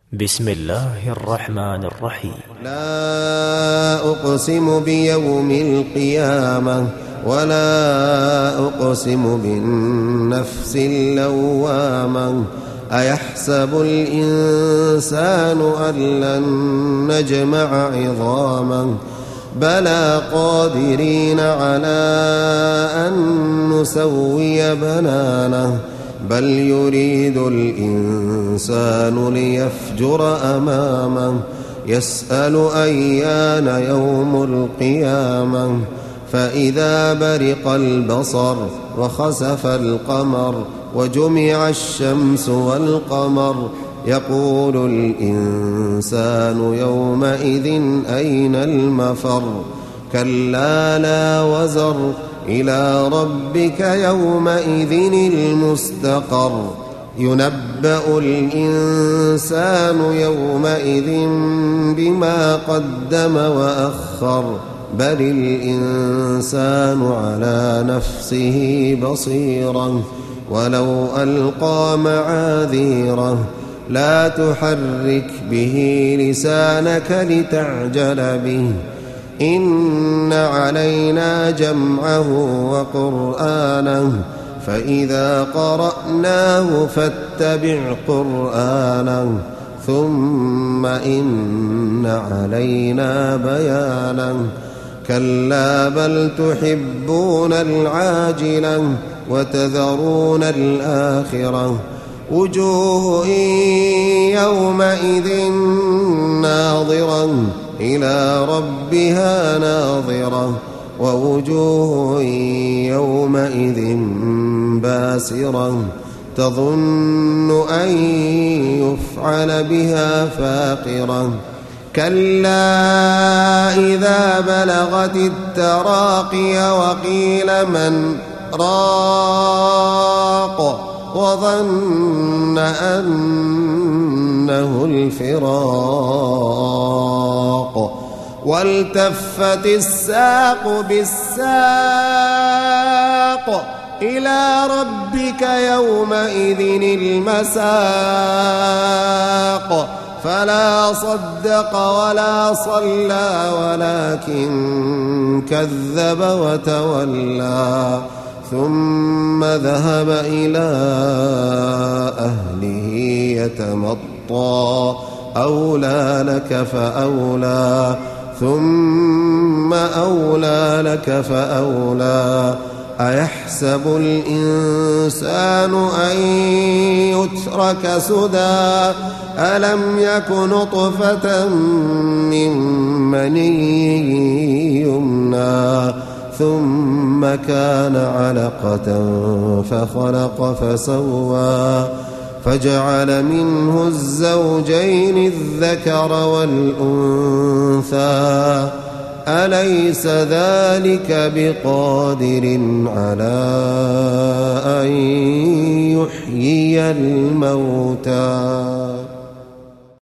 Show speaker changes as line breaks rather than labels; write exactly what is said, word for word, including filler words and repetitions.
بسم الله الرحمن الرحيم.
لا أقسم بيوم القيامة ولا أقسم بالنفس اللوامة أيحسب الإنسان أن لن نجمع عظامه بلى قادرين على أن نسوي بنانه بل يريد الإنسان ليفجر أمامه يسأل أيان يوم القيامة فإذا برق البصر وخسف القمر وجمع الشمس والقمر يقول الإنسان يومئذ أين المفر كلا لا وزر إلى ربك يومئذ المستقر ينبأ الإنسان يومئذ بما قدم وأخر بل الإنسان على نفسه بصيرا ولو ألقى معاذيره لا تحرك به لسانك لتعجل به إن علينا جمعه وقرآنه فإذا قرأناه فاتبع قرآنه ثم إن علينا بيانه كلا بل تحبون العاجلة وتذرون الآخرة وجوه يومئذ ناظرة إلى ربها ناظرة ووجوه يومئذ باسرة تظن أن يفعل بها فاقرة كلا إذا بلغت التراقي وقيل من راق وظن أنه الفراق والتفت الساق بالساق إلى ربك يومئذ المساق فلا صدق ولا صلى ولكن كذب وتولى ثم ذهب إلى أهله يتمطى أولى لك فأولى ثم أولى لك فأولى أيحسب الإنسان أن يترك سدى ألم يك نطفة من مني يمنى ثم كان علقة فخلق فسوى فجعل منه الزوجين الذكر والأنثى أليس ذلك بقادر على أن يحيي الموتى.